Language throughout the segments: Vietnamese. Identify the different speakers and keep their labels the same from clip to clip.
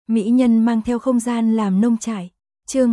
Speaker 1: Mỹ nhân mang theo không gian làm nông trại. Chương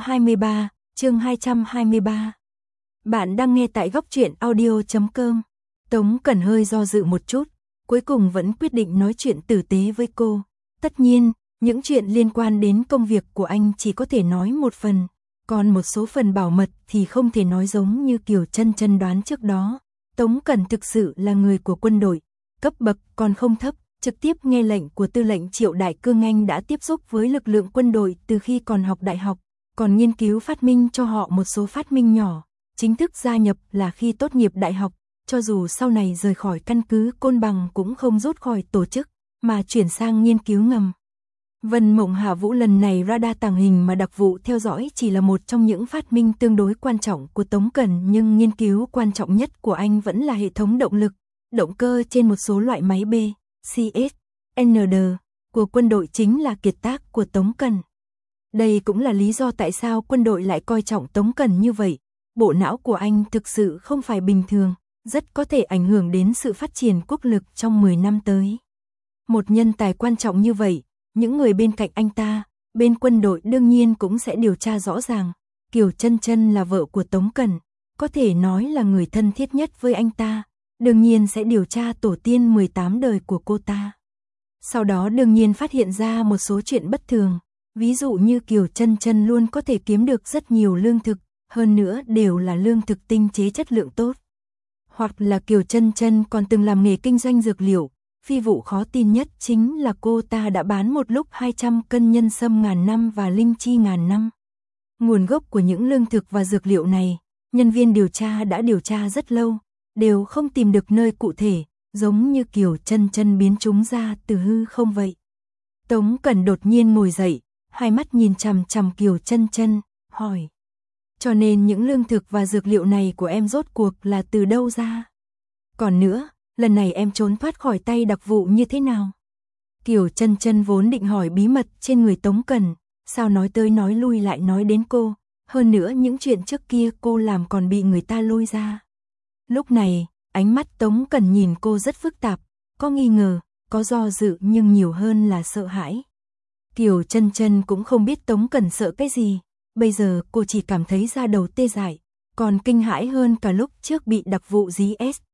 Speaker 1: 223, chương 223. Bạn đang nghe tại góc truyện audio.com. Tống Cẩn hơi do dự một chút, cuối cùng vẫn quyết định nói chuyện tử tế với cô. Tất nhiên, những chuyện liên quan đến công việc của anh chỉ có thể nói một phần, còn một số phần bảo mật thì không thể nói, giống như Kiều Chân Chân đoán trước đó. Tống Cẩn thực sự là người của quân đội, cấp bậc còn không thấp, trực tiếp nghe lệnh của tư lệnh Triệu Đại Cương. Anh đã tiếp xúc với lực lượng quân đội từ khi còn học đại học, còn nghiên cứu phát minh cho họ một số phát minh nhỏ. Chính thức gia nhập là khi tốt nghiệp đại học, cho dù sau này rời khỏi căn cứ Côn Bằng cũng không rút khỏi tổ chức, mà chuyển sang nghiên cứu ngầm. Vân Mộng Hạ Vũ lần này radar tàng hình mà đặc vụ theo dõi chỉ là một trong những phát minh tương đối quan trọng của Tống Cẩn, nhưng nghiên cứu quan trọng nhất của anh vẫn là hệ thống động lực, động cơ trên một số loại máy B, CS, ND của quân đội chính là kiệt tác của Tống Cẩn. Đây cũng là lý do tại sao quân đội lại coi trọng Tống Cẩn như vậy. Bộ não của anh thực sự không phải bình thường, rất có thể ảnh hưởng đến sự phát triển quốc lực trong 10 năm tới. Một nhân tài quan trọng như vậy, những người bên cạnh anh ta, bên quân đội đương nhiên cũng sẽ điều tra rõ ràng. Kiều Chân Chân là vợ của Tống Cẩn, có thể nói là người thân thiết nhất với anh ta, đương nhiên sẽ điều tra tổ tiên 18 đời của cô ta. Sau đó đương nhiên phát hiện ra một số chuyện bất thường, ví dụ như Kiều Chân Chân luôn có thể kiếm được rất nhiều lương thực, hơn nữa đều là lương thực tinh chế chất lượng tốt. Hoặc là Kiều Chân Chân còn từng làm nghề kinh doanh dược liệu. Phi vụ khó tin nhất chính là cô ta đã bán một lúc 200 cân nhân sâm ngàn năm và linh chi ngàn năm. Nguồn gốc của những lương thực và dược liệu này, nhân viên điều tra đã điều tra rất lâu, đều không tìm được nơi cụ thể, giống như Kiều Chân Chân biến chúng ra từ hư không vậy. Tống Cẩn đột nhiên ngồi dậy, hai mắt nhìn chằm chằm Kiều Chân Chân, hỏi: cho nên những lương thực và dược liệu này của em rốt cuộc là từ đâu ra? Còn nữa, lần này em trốn thoát khỏi tay đặc vụ như thế nào? Kiều Chân Chân vốn định hỏi bí mật trên người Tống Cẩn, sao nói tới nói lui lại nói đến cô, hơn nữa những chuyện trước kia cô làm còn bị người ta lôi ra. Lúc này, ánh mắt Tống Cẩn nhìn cô rất phức tạp, có nghi ngờ, có do dự nhưng nhiều hơn là sợ hãi. Kiều Chân Chân cũng không biết Tống Cẩn sợ cái gì, bây giờ cô chỉ cảm thấy da đầu tê dại, còn kinh hãi hơn cả lúc trước bị đặc vụ dí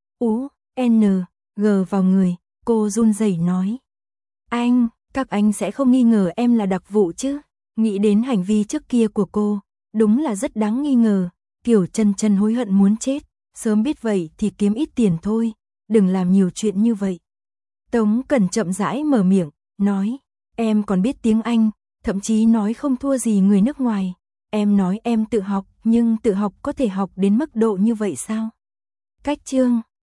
Speaker 1: S.U.N.G vào người. Cô run rẩy nói: các anh sẽ không nghi ngờ em là đặc vụ chứ? Nghĩ đến hành vi trước kia của cô, đúng là rất đáng nghi ngờ. Kiều Chân Chân hối hận muốn chết, sớm biết vậy thì kiếm ít tiền thôi, đừng làm nhiều chuyện như vậy. Tống Cẩn chậm rãi mở miệng, nói: em còn biết tiếng Anh, thậm chí nói không thua gì người nước ngoài. Em nói em tự học, nhưng tự học có thể học đến mức độ như vậy sao? Cách chương